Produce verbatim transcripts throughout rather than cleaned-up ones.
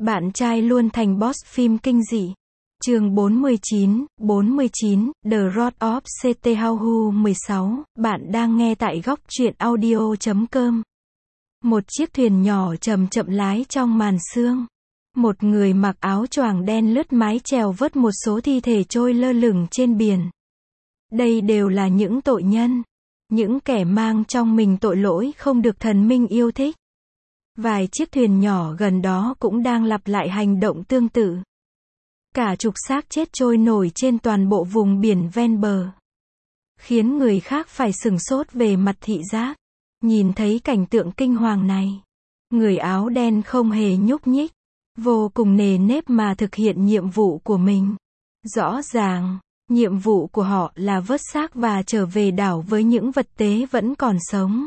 Bạn trai luôn thành boss phim kinh dị. Chương bốn mươi chín, bốn mươi chín, The Road of Chateauhou mười sáu, bạn đang nghe tại góc truyện audio chấm com. Một chiếc thuyền nhỏ chậm chậm lái trong màn sương. Một người mặc áo choàng đen lướt mái chèo vớt một số thi thể trôi lơ lửng trên biển. Đây đều là những tội nhân, những kẻ mang trong mình tội lỗi không được thần minh yêu thích. Vài chiếc thuyền nhỏ gần đó cũng đang lặp lại hành động tương tự. Cả chục xác chết trôi nổi trên toàn bộ vùng biển ven bờ, khiến người khác phải sửng sốt về mặt thị giác. Nhìn thấy cảnh tượng kinh hoàng này, người áo đen không hề nhúc nhích, vô cùng nề nếp mà thực hiện nhiệm vụ của mình. Rõ ràng, nhiệm vụ của họ là vớt xác và trở về đảo với những vật tế vẫn còn sống.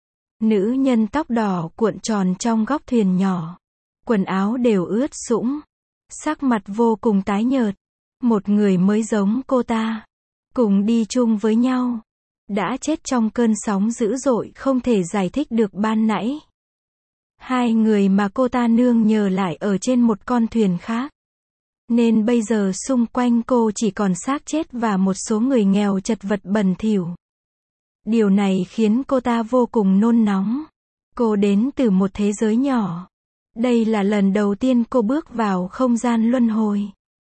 Nữ nhân tóc đỏ cuộn tròn trong góc thuyền nhỏ, quần áo đều ướt sũng, sắc mặt vô cùng tái nhợt. Một người mới giống cô ta, cùng đi chung với nhau, đã chết trong cơn sóng dữ dội không thể giải thích được ban nãy. Hai người mà cô ta nương nhờ lại ở trên một con thuyền khác, nên bây giờ xung quanh cô chỉ còn xác chết và một số người nghèo chật vật bẩn thỉu. Điều này khiến cô ta vô cùng nôn nóng. Cô đến từ một thế giới nhỏ. Đây là lần đầu tiên cô bước vào không gian luân hồi.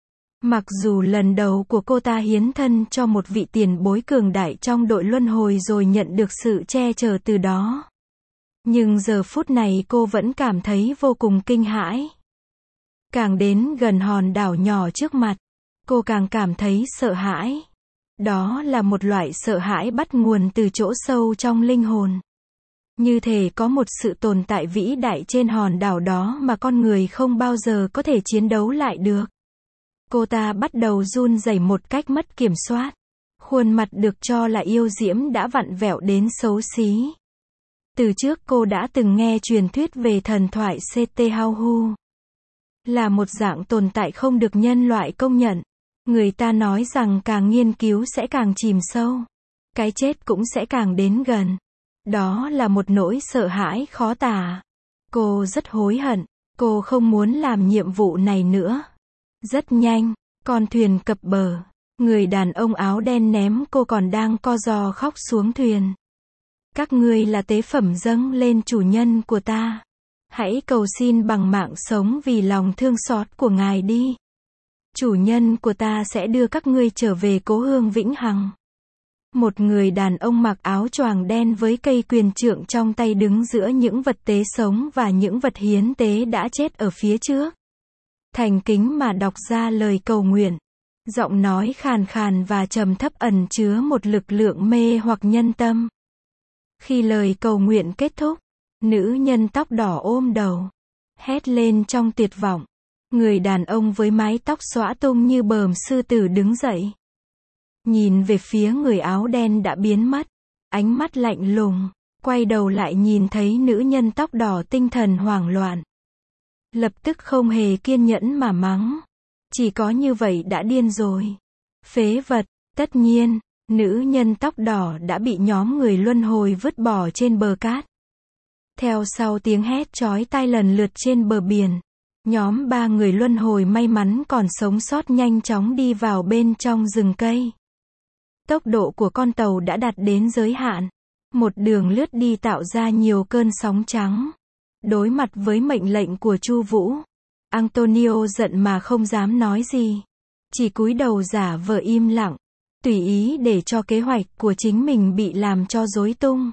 Mặc dù lần đầu của cô ta hiến thân cho một vị tiền bối cường đại trong đội luân hồi rồi nhận được sự che chở từ đó, nhưng giờ phút này cô vẫn cảm thấy vô cùng kinh hãi. Càng đến gần hòn đảo nhỏ trước mặt, cô càng cảm thấy sợ hãi. Đó là một loại sợ hãi bắt nguồn từ chỗ sâu trong linh hồn. Như thể có một sự tồn tại vĩ đại trên hòn đảo đó mà con người không bao giờ có thể chiến đấu lại được. Cô ta bắt đầu run rẩy một cách mất kiểm soát. Khuôn mặt được cho là yêu diễm đã vặn vẹo đến xấu xí. Từ trước cô đã từng nghe truyền thuyết về thần thoại Chateauhou. Là một dạng tồn tại không được nhân loại công nhận. Người ta nói rằng càng nghiên cứu sẽ càng chìm sâu. Cái chết cũng sẽ càng đến gần. Đó là một nỗi sợ hãi khó tả. Cô rất hối hận. Cô không muốn làm nhiệm vụ này nữa. Rất nhanh, con thuyền cập bờ. Người đàn ông áo đen ném cô còn đang co ro khóc xuống thuyền. Các ngươi là tế phẩm dâng lên chủ nhân của ta. Hãy cầu xin bằng mạng sống vì lòng thương xót của ngài đi. Chủ nhân của ta sẽ đưa các ngươi trở về cố hương vĩnh hằng. Một người đàn ông mặc áo choàng đen với cây quyền trượng trong tay đứng giữa những vật tế sống và những vật hiến tế đã chết ở phía trước. Thành kính mà đọc ra lời cầu nguyện. Giọng nói khàn khàn và trầm thấp ẩn chứa một lực lượng mê hoặc nhân tâm. Khi lời cầu nguyện kết thúc, nữ nhân tóc đỏ ôm đầu, hét lên trong tuyệt vọng. Người đàn ông với mái tóc xõa tung như bờm sư tử đứng dậy. Nhìn về phía người áo đen đã biến mất. Ánh mắt lạnh lùng. Quay đầu lại nhìn thấy nữ nhân tóc đỏ tinh thần hoảng loạn. Lập tức không hề kiên nhẫn mà mắng. Chỉ có như vậy đã điên rồi. Phế vật. Tất nhiên, nữ nhân tóc đỏ đã bị nhóm người luân hồi vứt bỏ trên bờ cát. Theo sau tiếng hét chói tai lần lượt trên bờ biển, nhóm ba người luân hồi may mắn còn sống sót nhanh chóng đi vào bên trong rừng cây. Tốc độ của con tàu đã đạt đến giới hạn. Một đường lướt đi tạo ra nhiều cơn sóng trắng. Đối mặt với mệnh lệnh của Chu Vũ, Antonio giận mà không dám nói gì. Chỉ cúi đầu giả vờ im lặng, tùy ý để cho kế hoạch của chính mình bị làm cho rối tung.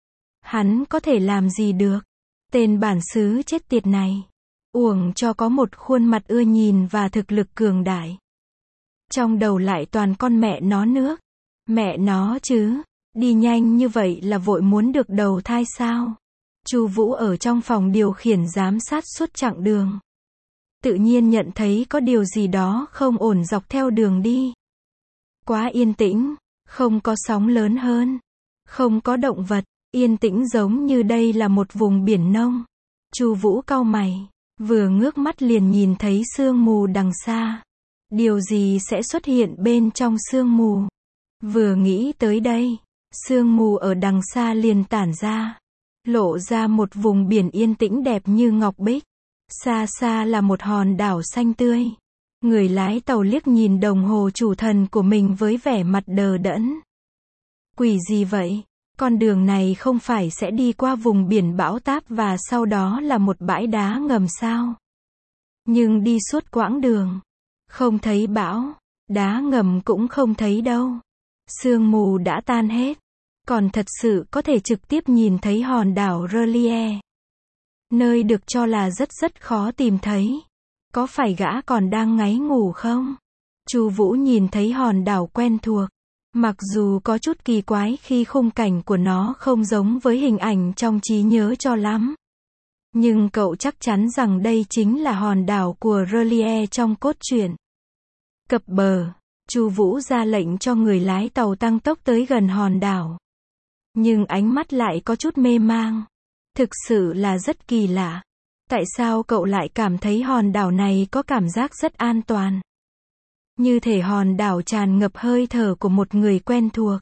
Hắn có thể làm gì được? Tên bản xứ chết tiệt này. Uổng cho có một khuôn mặt ưa nhìn và thực lực cường đại. Trong đầu lại toàn con mẹ nó nước. Mẹ nó chứ, đi nhanh như vậy là vội muốn được đầu thai sao? Chu Vũ ở trong phòng điều khiển giám sát suốt chặng đường. Tự nhiên nhận thấy có điều gì đó không ổn dọc theo đường đi. Quá yên tĩnh, không có sóng lớn hơn, không có động vật, yên tĩnh giống như đây là một vùng biển nông. Chu Vũ cau mày, vừa ngước mắt liền nhìn thấy sương mù đằng xa. Điều gì sẽ xuất hiện bên trong sương mù? Vừa nghĩ tới đây, sương mù ở đằng xa liền tản ra, lộ ra một vùng biển yên tĩnh đẹp như ngọc bích. Xa xa là một hòn đảo xanh tươi. Người lái tàu liếc nhìn đồng hồ chủ thần của mình với vẻ mặt đờ đẫn. Quỷ gì vậy? Con đường này không phải sẽ đi qua vùng biển bão táp và sau đó là một bãi đá ngầm sao? Nhưng đi suốt quãng đường, không thấy bão, đá ngầm cũng không thấy đâu. Sương mù đã tan hết, còn thật sự có thể trực tiếp nhìn thấy hòn đảo R'lyeh. Nơi được cho là rất rất khó tìm thấy. Có phải gã còn đang ngáy ngủ không? Chu Vũ nhìn thấy hòn đảo quen thuộc. Mặc dù có chút kỳ quái khi khung cảnh của nó không giống với hình ảnh trong trí nhớ cho lắm. Nhưng cậu chắc chắn rằng đây chính là hòn đảo của R'lyeh trong cốt truyện. Cập bờ, Chu Vũ ra lệnh cho người lái tàu tăng tốc tới gần hòn đảo. Nhưng ánh mắt lại có chút mê mang. Thực sự là rất kỳ lạ. Tại sao cậu lại cảm thấy hòn đảo này có cảm giác rất an toàn? Như thể hòn đảo tràn ngập hơi thở của một người quen thuộc.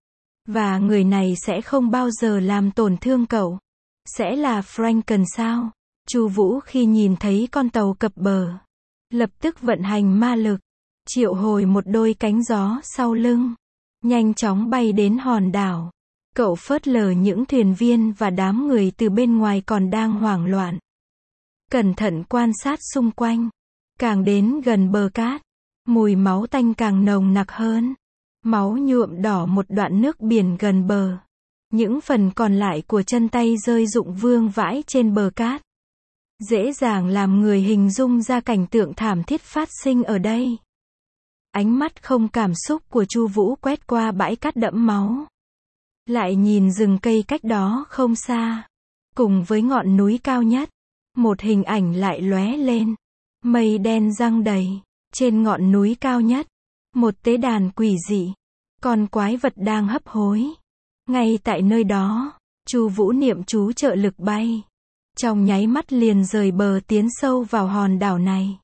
Và người này sẽ không bao giờ làm tổn thương cậu. Sẽ là Franken sao? Chu Vũ khi nhìn thấy con tàu cập bờ, lập tức vận hành ma lực, triệu hồi một đôi cánh gió sau lưng, nhanh chóng bay đến hòn đảo. Cậu phớt lờ những thuyền viên và đám người từ bên ngoài còn đang hoảng loạn. Cẩn thận quan sát xung quanh. Càng đến gần bờ cát, mùi máu tanh càng nồng nặc hơn. Máu nhuộm đỏ một đoạn nước biển gần bờ. Những phần còn lại của chân tay rơi rụng vương vãi trên bờ cát. Dễ dàng làm người hình dung ra cảnh tượng thảm thiết phát sinh ở đây. Ánh mắt không cảm xúc của Chu Vũ quét qua bãi cát đẫm máu. Lại nhìn rừng cây cách đó không xa. Cùng với ngọn núi cao nhất. Một hình ảnh lại lóe lên. Mây đen giăng đầy. Trên ngọn núi cao nhất. Một tế đàn quỷ dị. Con quái vật đang hấp hối. Ngay tại nơi đó, Chu Vũ niệm chú trợ lực bay. Trong nháy mắt liền rời bờ tiến sâu vào hòn đảo này.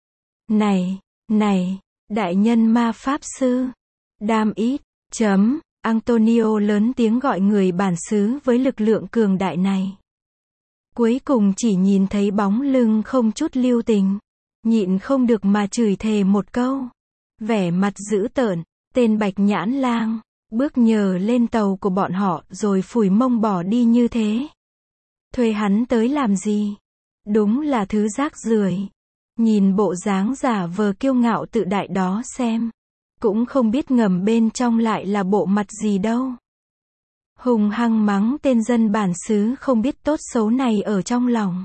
Này, này, đại nhân ma pháp sư. Đam ít, chấm. Antonio lớn tiếng gọi người bản xứ với lực lượng cường đại này. Cuối cùng chỉ nhìn thấy bóng lưng không chút lưu tình. Nhịn không được mà chửi thề một câu. Vẻ mặt dữ tợn, tên Bạch Nhãn Lang, bước nhờ lên tàu của bọn họ rồi phủi mông bỏ đi như thế. Thuê hắn tới làm gì? Đúng là thứ rác rưởi. Nhìn bộ dáng giả vờ kiêu ngạo tự đại đó xem. Cũng không biết ngầm bên trong lại là bộ mặt gì đâu. Hùng hăng mắng tên dân bản xứ không biết tốt xấu này ở trong lòng.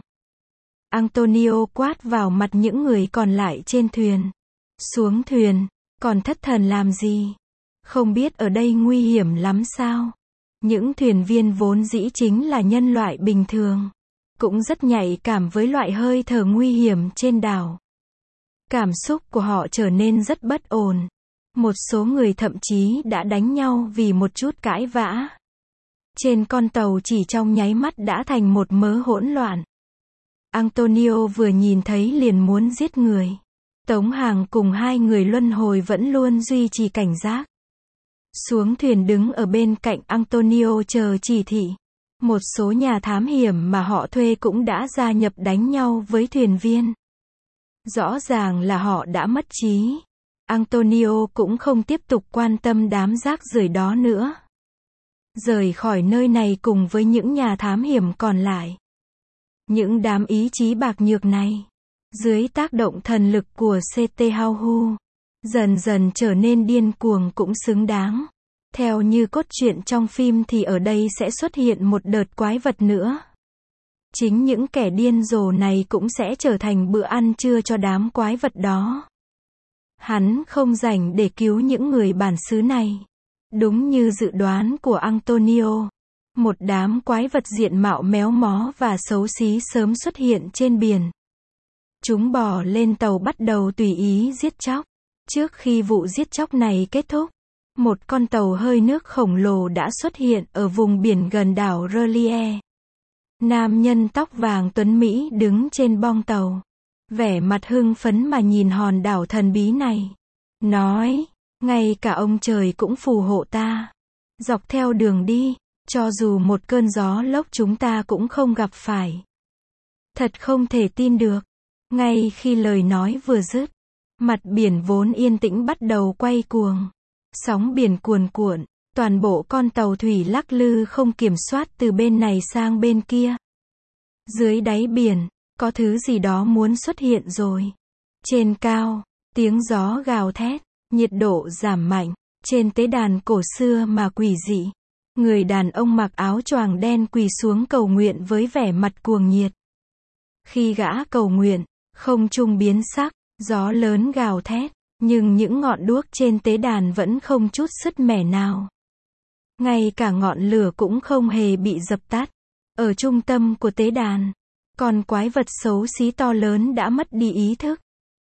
Antonio quát vào mặt những người còn lại trên thuyền. Xuống thuyền, còn thất thần làm gì? Không biết ở đây nguy hiểm lắm sao? Những thuyền viên vốn dĩ chính là nhân loại bình thường. Cũng rất nhạy cảm với loại hơi thở nguy hiểm trên đảo. Cảm xúc của họ trở nên rất bất ổn. Một số người thậm chí đã đánh nhau vì một chút cãi vã. Trên con tàu chỉ trong nháy mắt đã thành một mớ hỗn loạn. Antonio vừa nhìn thấy liền muốn giết người. Tống Hàng cùng hai người luân hồi vẫn luôn duy trì cảnh giác. Xuống thuyền đứng ở bên cạnh Antonio chờ chỉ thị. Một số nhà thám hiểm mà họ thuê cũng đã gia nhập đánh nhau với thuyền viên. Rõ ràng là họ đã mất trí. Antonio cũng không tiếp tục quan tâm đám rác rưởi đó nữa. Rời khỏi nơi này cùng với những nhà thám hiểm còn lại. Những đám ý chí bạc nhược này, dưới tác động thần lực của xê tê Hauhu, dần dần trở nên điên cuồng cũng xứng đáng. Theo như cốt truyện trong phim thì ở đây sẽ xuất hiện một đợt quái vật nữa. Chính những kẻ điên rồ này cũng sẽ trở thành bữa ăn trưa cho đám quái vật đó. Hắn không rảnh để cứu những người bản xứ này. Đúng như dự đoán của Antonio, một đám quái vật diện mạo méo mó và xấu xí sớm xuất hiện trên biển. Chúng bò lên tàu bắt đầu tùy ý giết chóc. Trước khi vụ giết chóc này kết thúc, một con tàu hơi nước khổng lồ đã xuất hiện ở vùng biển gần đảo R'lyeh. Nam nhân tóc vàng tuấn Mỹ đứng trên bong tàu, vẻ mặt hưng phấn mà nhìn hòn đảo thần bí này. Nói, ngay cả ông trời cũng phù hộ ta. Dọc theo đường đi, cho dù một cơn gió lốc chúng ta cũng không gặp phải. Thật không thể tin được. Ngay khi lời nói vừa dứt, mặt biển vốn yên tĩnh bắt đầu quay cuồng. Sóng biển cuồn cuộn, toàn bộ con tàu thủy lắc lư không kiểm soát từ bên này sang bên kia. Dưới đáy biển, có thứ gì đó muốn xuất hiện rồi. Trên cao, tiếng gió gào thét, nhiệt độ giảm mạnh, trên tế đàn cổ xưa mà quỷ dị. Người đàn ông mặc áo choàng đen quỳ xuống cầu nguyện với vẻ mặt cuồng nhiệt. Khi gã cầu nguyện, không trung biến sắc, gió lớn gào thét, nhưng những ngọn đuốc trên tế đàn vẫn không chút sứt mẻ nào. Ngay cả ngọn lửa cũng không hề bị dập tắt. Ở trung tâm của tế đàn, con quái vật xấu xí to lớn đã mất đi ý thức.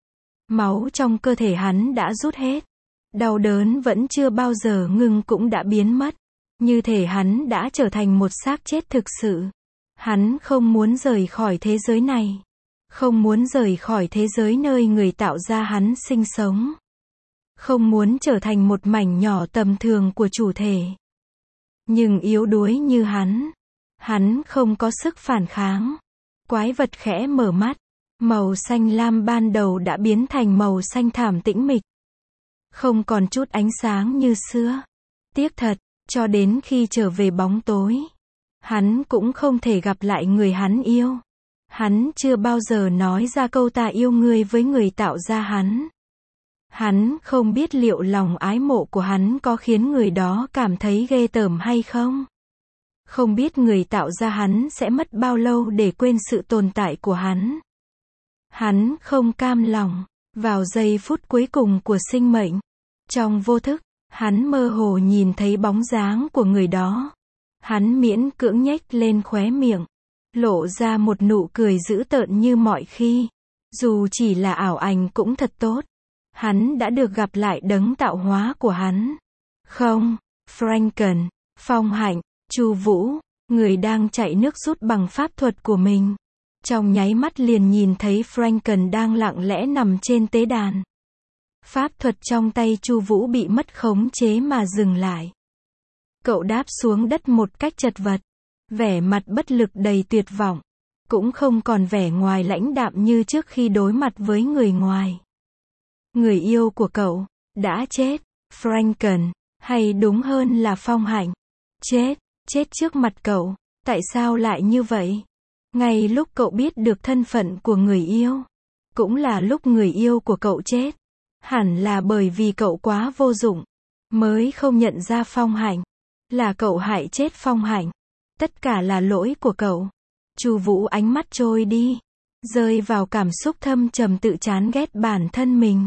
Máu trong cơ thể hắn đã rút hết. Đau đớn vẫn chưa bao giờ ngừng cũng đã biến mất. Như thể hắn đã trở thành một xác chết thực sự. Hắn không muốn rời khỏi thế giới này. Không muốn rời khỏi thế giới nơi người tạo ra hắn sinh sống. Không muốn trở thành một mảnh nhỏ tầm thường của chủ thể. Nhưng yếu đuối như hắn, hắn không có sức phản kháng. Quái vật khẽ mở mắt, màu xanh lam ban đầu đã biến thành màu xanh thảm tĩnh mịch. Không còn chút ánh sáng như xưa. Tiếc thật, cho đến khi trở về bóng tối, hắn cũng không thể gặp lại người hắn yêu. Hắn chưa bao giờ nói ra câu ta yêu ngươi với người tạo ra hắn. Hắn không biết liệu lòng ái mộ của hắn có khiến người đó cảm thấy ghê tởm hay không. Không biết người tạo ra hắn sẽ mất bao lâu để quên sự tồn tại của hắn. Hắn không cam lòng. Vào giây phút cuối cùng của sinh mệnh, trong vô thức, hắn mơ hồ nhìn thấy bóng dáng của người đó. Hắn miễn cưỡng nhếch lên khóe miệng, lộ ra một nụ cười dữ tợn như mọi khi. Dù chỉ là ảo ảnh cũng thật tốt. Hắn đã được gặp lại đấng tạo hóa của hắn. Không, Franken, Phong Hạnh, Chu Vũ, người đang chạy nước rút bằng pháp thuật của mình. Trong nháy mắt liền nhìn thấy Franken đang lặng lẽ nằm trên tế đàn. Pháp thuật trong tay Chu Vũ bị mất khống chế mà dừng lại. Cậu đáp xuống đất một cách chật vật. Vẻ mặt bất lực đầy tuyệt vọng. Cũng không còn vẻ ngoài lãnh đạm như trước khi đối mặt với người ngoài. Người yêu của cậu đã chết. Franken, hay đúng hơn là Phong Hạnh. Chết, chết trước mặt cậu. Tại sao lại như vậy? Ngay lúc cậu biết được thân phận của người yêu, cũng là lúc người yêu của cậu chết. Hẳn là bởi vì cậu quá vô dụng, mới không nhận ra Phong Hạnh. Là cậu hại chết Phong Hạnh. Tất cả là lỗi của cậu. Chu Vũ ánh mắt trôi đi, rơi vào cảm xúc thâm trầm tự chán ghét bản thân mình.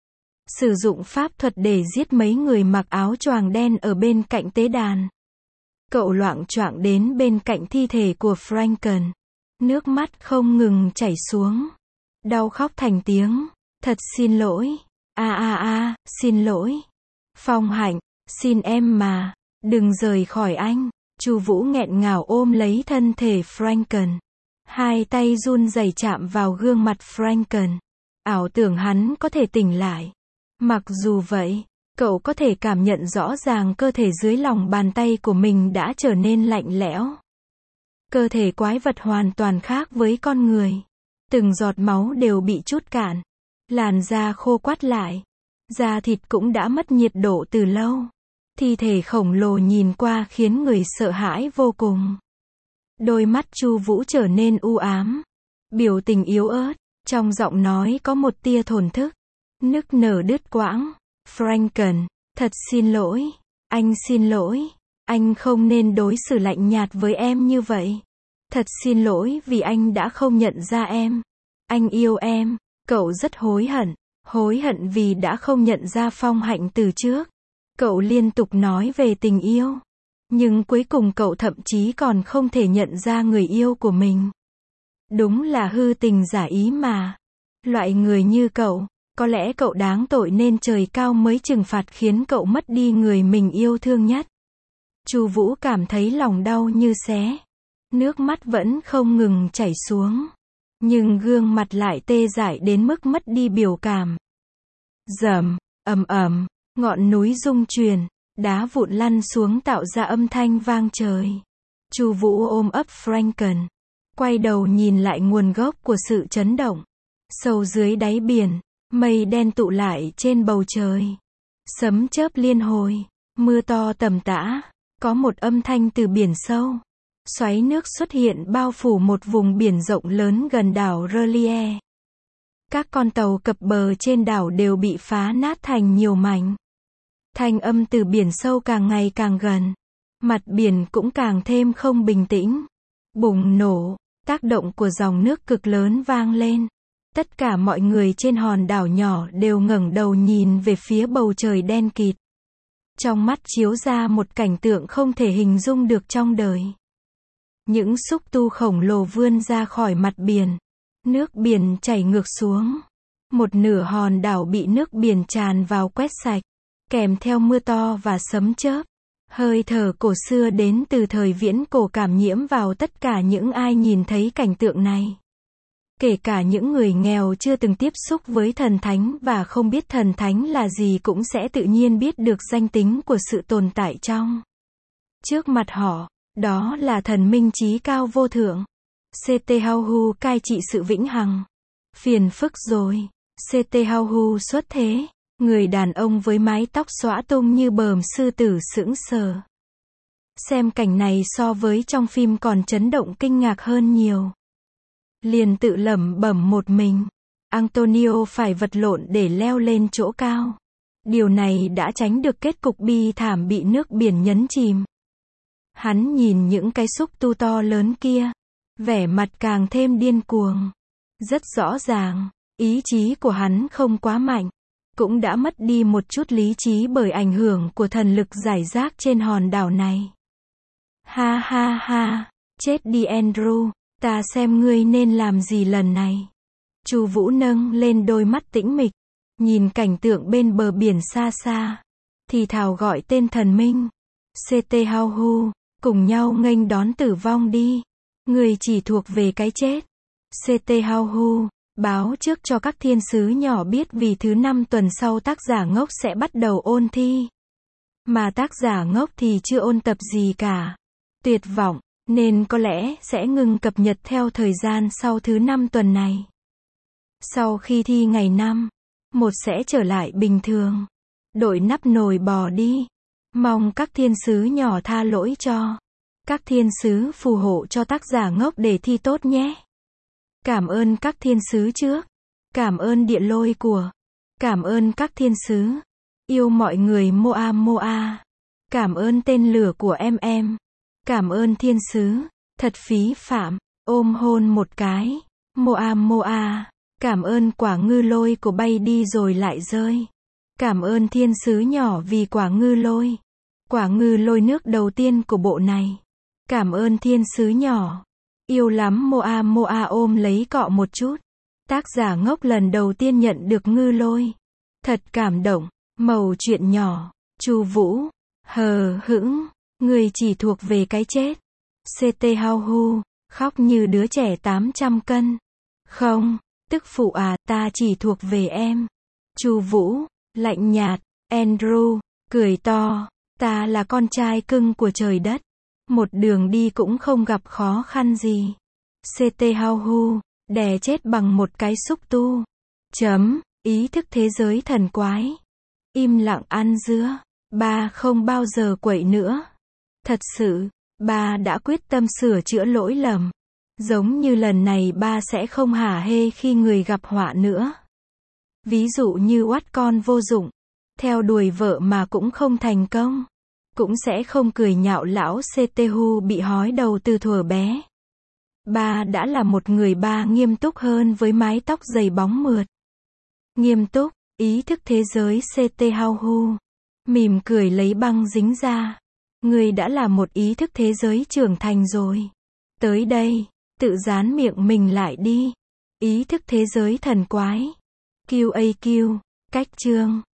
Sử dụng pháp thuật để giết mấy người mặc áo choàng đen ở bên cạnh tế đàn. Cậu loạng choạng đến bên cạnh thi thể của Franken. Nước mắt không ngừng chảy xuống. Đau khóc thành tiếng. Thật xin lỗi. A a a, xin lỗi. Phong Hạnh, xin em mà. Đừng rời khỏi anh. Chu Vũ nghẹn ngào ôm lấy thân thể Franken. Hai tay run rẩy chạm vào gương mặt Franken. Ảo tưởng hắn có thể tỉnh lại. Mặc dù vậy, cậu có thể cảm nhận rõ ràng cơ thể dưới lòng bàn tay của mình đã trở nên lạnh lẽo. Cơ thể quái vật hoàn toàn khác với con người. Từng giọt máu đều bị trút cạn. Làn da khô quắt lại. Da thịt cũng đã mất nhiệt độ từ lâu. Thi thể khổng lồ nhìn qua khiến người sợ hãi vô cùng. Đôi mắt Chu Vũ trở nên u ám. Biểu tình yếu ớt. Trong giọng nói có một tia thổn thức. Nức nở đứt quãng. Franken, thật xin lỗi. Anh xin lỗi. Anh không nên đối xử lạnh nhạt với em như vậy. Thật xin lỗi vì anh đã không nhận ra em. Anh yêu em. Cậu rất hối hận. Hối hận vì đã không nhận ra Phong Hạnh từ trước. Cậu liên tục nói về tình yêu. Nhưng cuối cùng cậu thậm chí còn không thể nhận ra người yêu của mình. Đúng là hư tình giả ý mà. Loại người như cậu, có lẽ cậu đáng tội nên trời cao mới trừng phạt khiến cậu mất đi người mình yêu thương nhất. Chu Vũ cảm thấy lòng đau như xé. Nước mắt vẫn không ngừng chảy xuống. Nhưng gương mặt lại tê dại đến mức mất đi biểu cảm. Rầm, ầm ầm, ngọn núi rung chuyển, đá vụn lăn xuống tạo ra âm thanh vang trời. Chu Vũ ôm ấp Franken. Quay đầu nhìn lại nguồn gốc của sự chấn động. Sâu dưới đáy biển, mây đen tụ lại trên bầu trời. Sấm chớp liên hồi, mưa to tầm tã, có một âm thanh từ biển sâu. Xoáy nước xuất hiện bao phủ một vùng biển rộng lớn gần đảo R'lyeh. Các con tàu cập bờ trên đảo đều bị phá nát thành nhiều mảnh. Thanh âm từ biển sâu càng ngày càng gần. Mặt biển cũng càng thêm không bình tĩnh. Bùng nổ, tác động của dòng nước cực lớn vang lên. Tất cả mọi người trên hòn đảo nhỏ đều ngẩng đầu nhìn về phía bầu trời đen kịt. Trong mắt chiếu ra một cảnh tượng không thể hình dung được trong đời. Những xúc tu khổng lồ vươn ra khỏi mặt biển. Nước biển chảy ngược xuống. Một nửa hòn đảo bị nước biển tràn vào quét sạch, kèm theo mưa to và sấm chớp. Hơi thở cổ xưa đến từ thời viễn cổ cảm nhiễm vào tất cả những ai nhìn thấy cảnh tượng này. Kể cả những người nghèo chưa từng tiếp xúc với thần thánh và không biết thần thánh là gì cũng sẽ tự nhiên biết được danh tính của sự tồn tại trong. Trước mặt họ, đó là thần minh trí cao vô thượng. xê tê Hauhu cai trị sự vĩnh hằng. Phiền phức rồi. xê tê Hauhu xuất thế. Người đàn ông với mái tóc xõa tung như bờm sư tử sững sờ. Xem cảnh này so với trong phim còn chấn động kinh ngạc hơn nhiều. Liền tự lẩm bẩm một mình. Antonio phải vật lộn để leo lên chỗ cao. Điều này đã tránh được kết cục bi thảm bị nước biển nhấn chìm. Hắn nhìn những cái xúc tu to lớn kia. Vẻ mặt càng thêm điên cuồng. Rất rõ ràng, ý chí của hắn không quá mạnh. Cũng đã mất đi một chút lý trí bởi ảnh hưởng của thần lực rải rác trên hòn đảo này. Ha ha ha, chết đi Andrew, ta xem ngươi nên làm gì lần này. Chu Vũ nâng lên đôi mắt tĩnh mịch, nhìn cảnh tượng bên bờ biển xa xa, thì thào gọi tên thần minh. xê tê Hauhu, cùng nhau nghênh đón tử vong đi. Ngươi chỉ thuộc về cái chết. xê tê Hauhu, báo trước cho các thiên sứ nhỏ biết vì thứ năm tuần sau tác giả ngốc sẽ bắt đầu ôn thi. Mà tác giả ngốc thì chưa ôn tập gì cả. Tuyệt vọng, nên có lẽ sẽ ngừng cập nhật theo thời gian sau thứ năm tuần này. Sau khi thi ngày năm, một sẽ trở lại bình thường. Đội nắp nồi bò đi. Mong các thiên sứ nhỏ tha lỗi cho. Các thiên sứ phù hộ cho tác giả ngốc để thi tốt nhé. Cảm ơn các thiên sứ trước. Cảm ơn địa lôi của. Cảm ơn các thiên sứ. Yêu mọi người Moa Moa. Cảm ơn tên lửa của em em. Cảm ơn thiên sứ. Thật phí phạm. Ôm hôn một cái. Moa Moa. Cảm ơn quả ngư lôi của bay đi rồi lại rơi. Cảm ơn thiên sứ nhỏ vì quả ngư lôi. Quả ngư lôi nước đầu tiên của bộ này. Cảm ơn thiên sứ nhỏ. Yêu lắm Moa Moa ôm lấy cọ một chút. Tác giả ngốc lần đầu tiên nhận được ngư lôi. Thật cảm động. Mẩu chuyện nhỏ. Chu Vũ. Hờ hững. Người chỉ thuộc về cái chết. xê tê Hauhu. Khóc như đứa trẻ tám trăm cân. Không. Tức phụ à, ta chỉ thuộc về em. Chu Vũ. Lạnh nhạt. Andrew. Cười to. Ta là con trai cưng của trời đất. Một đường đi cũng không gặp khó khăn gì. xê tê Hauhu. Đè chết bằng một cái xúc tu. Chấm. Ý thức thế giới thần quái. Im lặng ăn dứa. Ba không bao giờ quậy nữa. Thật sự, ba đã quyết tâm sửa chữa lỗi lầm. Giống như lần này ba sẽ không hả hê khi người gặp họa nữa. Ví dụ như oát con vô dụng. Theo đuổi vợ mà cũng không thành công. Cũng sẽ không cười nhạo lão xê tê Hu bị hói đầu từ thuở bé. Ba đã là một người ba nghiêm túc hơn với mái tóc dày bóng mượt. Nghiêm túc, ý thức thế giới xê tê Hauhu. Mỉm cười lấy băng dính ra. Người đã là một ý thức thế giới trưởng thành rồi. Tới đây, tự dán miệng mình lại đi. Ý thức thế giới thần quái. quy a quy, cách chương.